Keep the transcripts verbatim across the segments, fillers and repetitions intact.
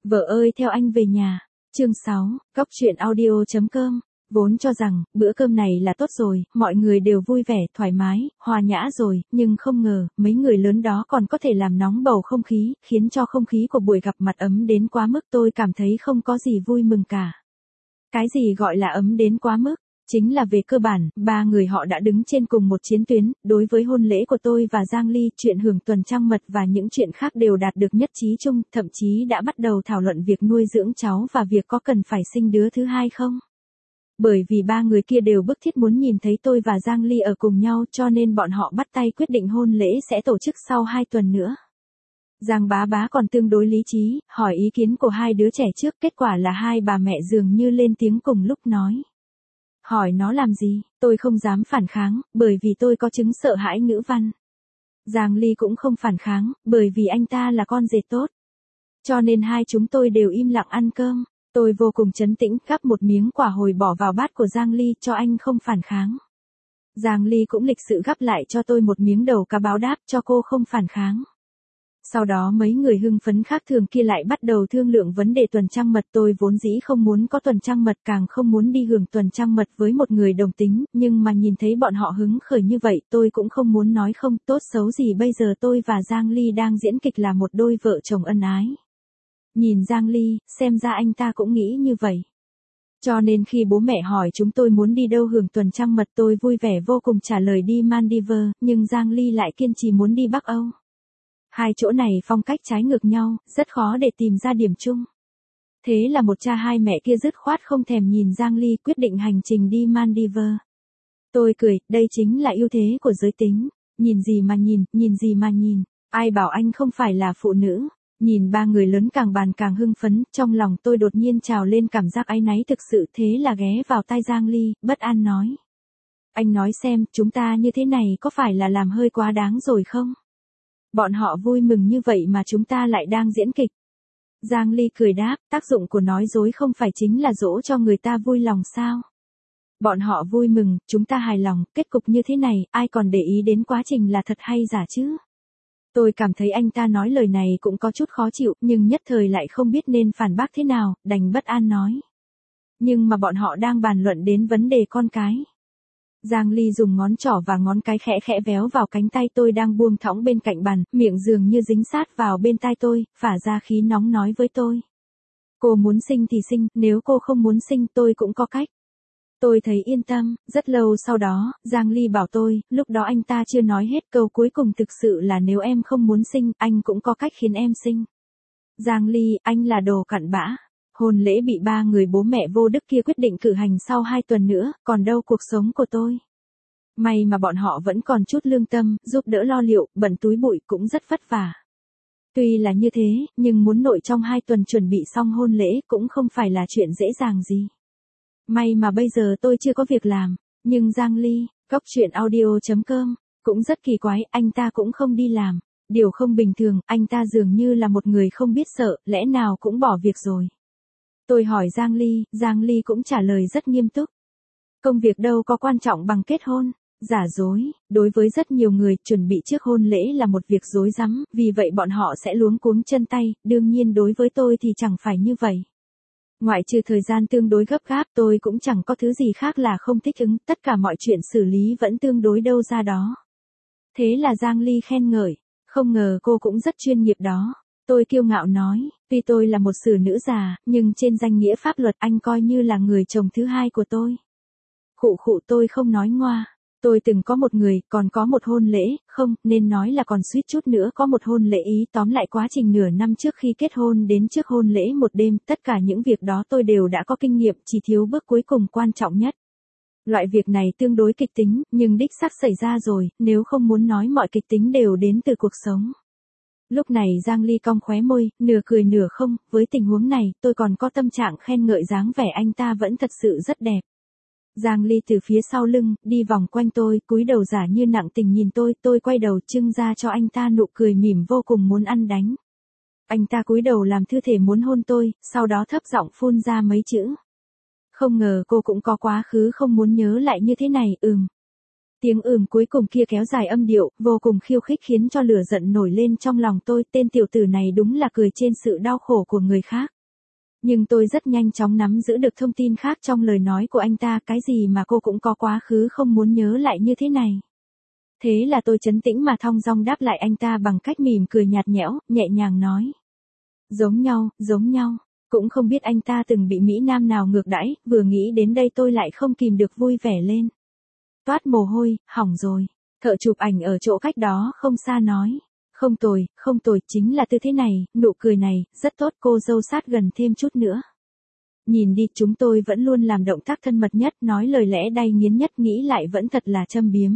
Vợ ơi theo anh về nhà. Chương sáu, Góc truyện audio chấm com. Vốn cho rằng, bữa cơm này là tốt rồi, mọi người đều vui vẻ, thoải mái, hòa nhã rồi, nhưng không ngờ, mấy người lớn đó còn có thể làm nóng bầu không khí, khiến cho không khí của buổi gặp mặt ấm đến quá mức tôi cảm thấy không có gì vui mừng cả. Cái gì gọi là ấm đến quá mức? Chính là về cơ bản, ba người họ đã đứng trên cùng một chiến tuyến, đối với hôn lễ của tôi và Giang Ly, chuyện hưởng tuần trăng mật và những chuyện khác đều đạt được nhất trí chung, thậm chí đã bắt đầu thảo luận việc nuôi dưỡng cháu và việc có cần phải sinh đứa thứ hai không. Bởi vì ba người kia đều bức thiết muốn nhìn thấy tôi và Giang Ly ở cùng nhau cho nên bọn họ bắt tay quyết định hôn lễ sẽ tổ chức sau hai tuần nữa. Giang bá bá còn tương đối lý trí, hỏi ý kiến của hai đứa trẻ trước, kết quả là hai bà mẹ dường như lên tiếng cùng lúc nói. Hỏi nó làm gì, tôi không dám phản kháng, bởi vì tôi có chứng sợ hãi ngữ văn. Giang Ly cũng không phản kháng, bởi vì anh ta là con rể tốt. Cho nên hai chúng tôi đều im lặng ăn cơm. Tôi vô cùng trấn tĩnh, gắp một miếng quả hồi bỏ vào bát của Giang Ly cho anh không phản kháng. Giang Ly cũng lịch sự gắp lại cho tôi một miếng đầu cá báo đáp cho cô không phản kháng. Sau đó mấy người hưng phấn khác thường kia lại bắt đầu thương lượng vấn đề tuần trăng mật. Tôi vốn dĩ không muốn có tuần trăng mật, càng không muốn đi hưởng tuần trăng mật với một người đồng tính, nhưng mà nhìn thấy bọn họ hứng khởi như vậy tôi cũng không muốn nói không. Tốt xấu gì bây giờ tôi và Giang Ly đang diễn kịch là một đôi vợ chồng ân ái. Nhìn Giang Ly, xem ra anh ta cũng nghĩ như vậy. Cho nên khi bố mẹ hỏi chúng tôi muốn đi đâu hưởng tuần trăng mật tôi vui vẻ vô cùng trả lời đi Maldives, nhưng Giang Ly lại kiên trì muốn đi Bắc Âu. Hai chỗ này phong cách trái ngược nhau, rất khó để tìm ra điểm chung. Thế là một cha hai mẹ kia dứt khoát không thèm nhìn Giang Ly quyết định hành trình đi Maldives. Tôi cười, đây chính là ưu thế của giới tính. Nhìn gì mà nhìn, nhìn gì mà nhìn, ai bảo anh không phải là phụ nữ. Nhìn ba người lớn càng bàn càng hưng phấn, trong lòng tôi đột nhiên trào lên cảm giác áy náy thực sự, thế là ghé vào tai Giang Ly, bất an nói. Anh nói xem, chúng ta như thế này có phải là làm hơi quá đáng rồi không? Bọn họ vui mừng như vậy mà chúng ta lại đang diễn kịch. Giang Ly cười đáp, tác dụng của nói dối không phải chính là dỗ cho người ta vui lòng sao? Bọn họ vui mừng, chúng ta hài lòng, kết cục như thế này, ai còn để ý đến quá trình là thật hay giả chứ? Tôi cảm thấy anh ta nói lời này cũng có chút khó chịu, nhưng nhất thời lại không biết nên phản bác thế nào, đành bất an nói. Nhưng mà bọn họ đang bàn luận đến vấn đề con cái. Giang Ly dùng ngón trỏ và ngón cái khẽ khẽ véo vào cánh tay tôi đang buông thõng bên cạnh bàn, miệng dường như dính sát vào bên tai tôi, phả ra khí nóng nói với tôi. Cô muốn sinh thì sinh, nếu cô không muốn sinh tôi cũng có cách. Tôi thấy yên tâm, rất lâu sau đó, Giang Ly bảo tôi, lúc đó anh ta chưa nói hết câu cuối cùng thực sự là nếu em không muốn sinh, anh cũng có cách khiến em sinh. Giang Ly, anh là đồ cặn bã. Hôn lễ bị ba người bố mẹ vô đức kia quyết định cử hành sau hai tuần nữa, còn đâu cuộc sống của tôi. May mà bọn họ vẫn còn chút lương tâm, giúp đỡ lo liệu, bận túi bụi cũng rất vất vả. Tuy là như thế, nhưng muốn nội trong hai tuần chuẩn bị xong hôn lễ cũng không phải là chuyện dễ dàng gì. May mà bây giờ tôi chưa có việc làm, nhưng Giang Ly, Góc truyện audio chấm com, cũng rất kỳ quái, anh ta cũng không đi làm. Điều không bình thường, anh ta dường như là một người không biết sợ, lẽ nào cũng bỏ việc rồi. Tôi hỏi Giang Ly, Giang Ly cũng trả lời rất nghiêm túc. Công việc đâu có quan trọng bằng kết hôn. Giả dối, đối với rất nhiều người, chuẩn bị trước hôn lễ là một việc rối rắm, vì vậy bọn họ sẽ luống cuống chân tay, đương nhiên đối với tôi thì chẳng phải như vậy. Ngoại trừ thời gian tương đối gấp gáp tôi cũng chẳng có thứ gì khác là không thích ứng, tất cả mọi chuyện xử lý vẫn tương đối đâu ra đó. Thế là Giang Ly khen ngợi, không ngờ cô cũng rất chuyên nghiệp đó. Tôi kiêu ngạo nói, tuy tôi là một xử nữ già, nhưng trên danh nghĩa pháp luật anh coi như là người chồng thứ hai của tôi. Khụ khụ tôi không nói ngoa. Tôi từng có một người, còn có một hôn lễ, không, nên nói là còn suýt chút nữa có một hôn lễ ý. Tóm lại quá trình nửa năm trước khi kết hôn đến trước hôn lễ một đêm, tất cả những việc đó tôi đều đã có kinh nghiệm, chỉ thiếu bước cuối cùng quan trọng nhất. Loại việc này tương đối kịch tính, nhưng đích xác xảy ra rồi, nếu không muốn nói mọi kịch tính đều đến từ cuộc sống. Lúc này Giang Ly cong khóe môi, nửa cười nửa không, với tình huống này, tôi còn có tâm trạng khen ngợi dáng vẻ anh ta vẫn thật sự rất đẹp. Giang Ly từ phía sau lưng, đi vòng quanh tôi, cúi đầu giả như nặng tình nhìn tôi, tôi quay đầu trưng ra cho anh ta nụ cười mỉm vô cùng muốn ăn đánh. Anh ta cúi đầu làm thư thể muốn hôn tôi, sau đó thấp giọng phun ra mấy chữ. Không ngờ cô cũng có quá khứ không muốn nhớ lại như thế này, ừm. Tiếng ừm cuối cùng kia kéo dài âm điệu, vô cùng khiêu khích khiến cho lửa giận nổi lên trong lòng tôi, tên tiểu tử này đúng là cười trên sự đau khổ của người khác. Nhưng tôi rất nhanh chóng nắm giữ được thông tin khác trong lời nói của anh ta, cái gì mà cô cũng có quá khứ không muốn nhớ lại như thế này. Thế là tôi trấn tĩnh mà thong dong đáp lại anh ta bằng cách mỉm cười nhạt nhẽo, nhẹ nhàng nói. Giống nhau, giống nhau. Cũng không biết anh ta từng bị Mỹ Nam nào ngược đãi, vừa nghĩ đến đây tôi lại không kìm được vui vẻ lên. Toát mồ hôi, hỏng rồi. Thợ chụp ảnh ở chỗ cách đó không xa nói. Không tồi, không tồi, chính là tư thế này, nụ cười này, rất tốt, cô dâu sát gần thêm chút nữa. Nhìn đi, chúng tôi vẫn luôn làm động tác thân mật nhất, nói lời lẽ đay nghiến nhất, nghĩ lại vẫn thật là châm biếm.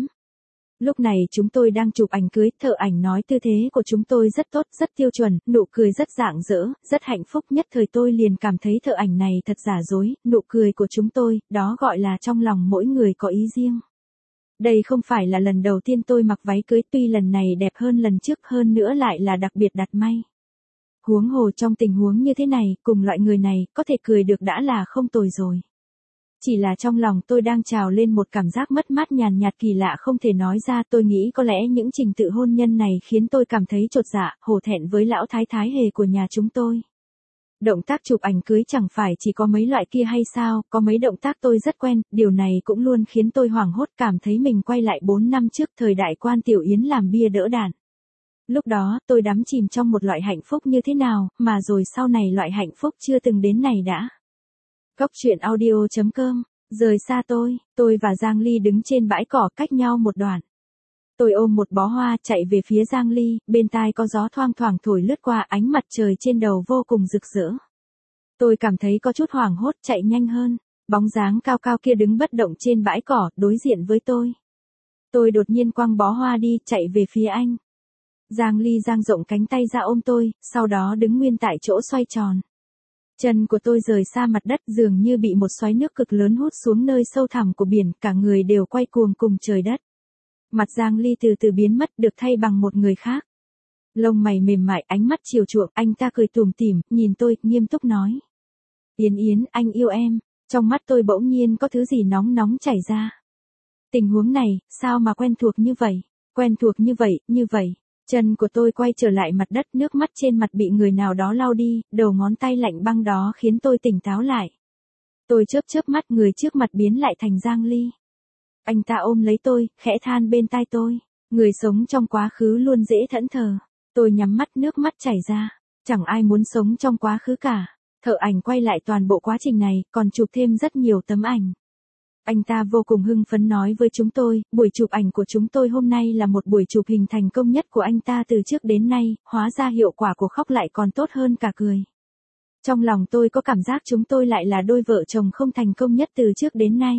Lúc này chúng tôi đang chụp ảnh cưới, thợ ảnh nói tư thế của chúng tôi rất tốt, rất tiêu chuẩn, nụ cười rất rạng rỡ, rất hạnh phúc, nhất thời tôi liền cảm thấy thợ ảnh này thật giả dối, nụ cười của chúng tôi, đó gọi là trong lòng mỗi người có ý riêng. Đây không phải là lần đầu tiên tôi mặc váy cưới, tuy lần này đẹp hơn lần trước, hơn nữa lại là đặc biệt đặt may. Huống hồ trong tình huống như thế này, cùng loại người này, có thể cười được đã là không tồi rồi. Chỉ là trong lòng tôi đang trào lên một cảm giác mất mát nhàn nhạt kỳ lạ không thể nói ra, tôi nghĩ có lẽ những trình tự hôn nhân này khiến tôi cảm thấy chột dạ, hổ thẹn với lão thái thái hề của nhà chúng tôi. Động tác chụp ảnh cưới chẳng phải chỉ có mấy loại kia hay sao, có mấy động tác tôi rất quen, điều này cũng luôn khiến tôi hoảng hốt, cảm thấy mình quay lại bốn năm trước thời đại Quan Tiểu Yến làm bia đỡ đạn. Lúc đó, tôi đắm chìm trong một loại hạnh phúc như thế nào, mà rồi sau này loại hạnh phúc chưa từng đến này đã. Góc truyện audio chấm com, rời xa tôi, tôi và Giang Ly đứng trên bãi cỏ cách nhau một đoạn. Tôi ôm một bó hoa chạy về phía Giang Ly, bên tai có gió thoang thoảng thổi lướt qua, ánh mặt trời trên đầu vô cùng rực rỡ. Tôi cảm thấy có chút hoảng hốt, chạy nhanh hơn, bóng dáng cao cao kia đứng bất động trên bãi cỏ, đối diện với tôi. Tôi đột nhiên quăng bó hoa đi, chạy về phía anh. Giang Ly dang rộng cánh tay ra ôm tôi, sau đó đứng nguyên tại chỗ xoay tròn. Chân của tôi rời xa mặt đất, dường như bị một xoáy nước cực lớn hút xuống nơi sâu thẳm của biển, cả người đều quay cuồng cùng trời đất. Mặt Giang Ly từ từ biến mất, được thay bằng một người khác. Lông mày mềm mại, ánh mắt chiều chuộng, anh ta cười tủm tỉm, nhìn tôi, nghiêm túc nói. Yến Yến, anh yêu em. Trong mắt tôi bỗng nhiên có thứ gì nóng nóng chảy ra. Tình huống này, sao mà quen thuộc như vậy? Quen thuộc như vậy, như vậy. Chân của tôi quay trở lại mặt đất, nước mắt trên mặt bị người nào đó lau đi, đầu ngón tay lạnh băng đó khiến tôi tỉnh táo lại. Tôi chớp chớp mắt, người trước mặt biến lại thành Giang Ly. Anh ta ôm lấy tôi, khẽ than bên tai tôi. Người sống trong quá khứ luôn dễ thẫn thờ. Tôi nhắm mắt, nước mắt chảy ra. Chẳng ai muốn sống trong quá khứ cả. Thợ ảnh quay lại toàn bộ quá trình này, còn chụp thêm rất nhiều tấm ảnh. Anh ta vô cùng hưng phấn nói với chúng tôi, buổi chụp ảnh của chúng tôi hôm nay là một buổi chụp hình thành công nhất của anh ta từ trước đến nay, hóa ra hiệu quả của khóc lại còn tốt hơn cả cười. Trong lòng tôi có cảm giác chúng tôi lại là đôi vợ chồng không thành công nhất từ trước đến nay.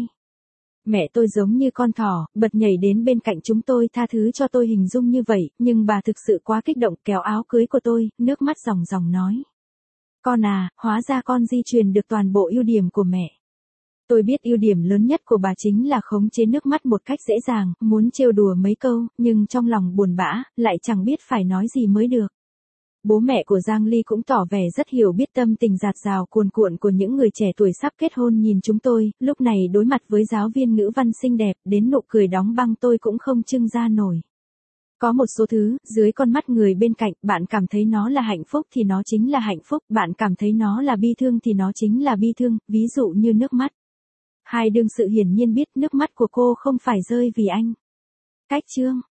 Mẹ tôi giống như con thỏ, bật nhảy đến bên cạnh chúng tôi, tha thứ cho tôi hình dung như vậy, nhưng bà thực sự quá kích động, kéo áo cưới của tôi, nước mắt ròng ròng nói. Con à, hóa ra con di truyền được toàn bộ ưu điểm của mẹ. Tôi biết ưu điểm lớn nhất của bà chính là khống chế nước mắt một cách dễ dàng, muốn trêu đùa mấy câu, nhưng trong lòng buồn bã, lại chẳng biết phải nói gì mới được. Bố mẹ của Giang Ly cũng tỏ vẻ rất hiểu biết tâm tình dạt dào cuồn cuộn của những người trẻ tuổi sắp kết hôn nhìn chúng tôi, lúc này đối mặt với giáo viên ngữ văn xinh đẹp, đến nụ cười đóng băng tôi cũng không trưng ra nổi. Có một số thứ, dưới con mắt người bên cạnh, bạn cảm thấy nó là hạnh phúc thì nó chính là hạnh phúc, bạn cảm thấy nó là bi thương thì nó chính là bi thương, ví dụ như nước mắt. Hai đương sự hiển nhiên biết nước mắt của cô không phải rơi vì anh. Cách chương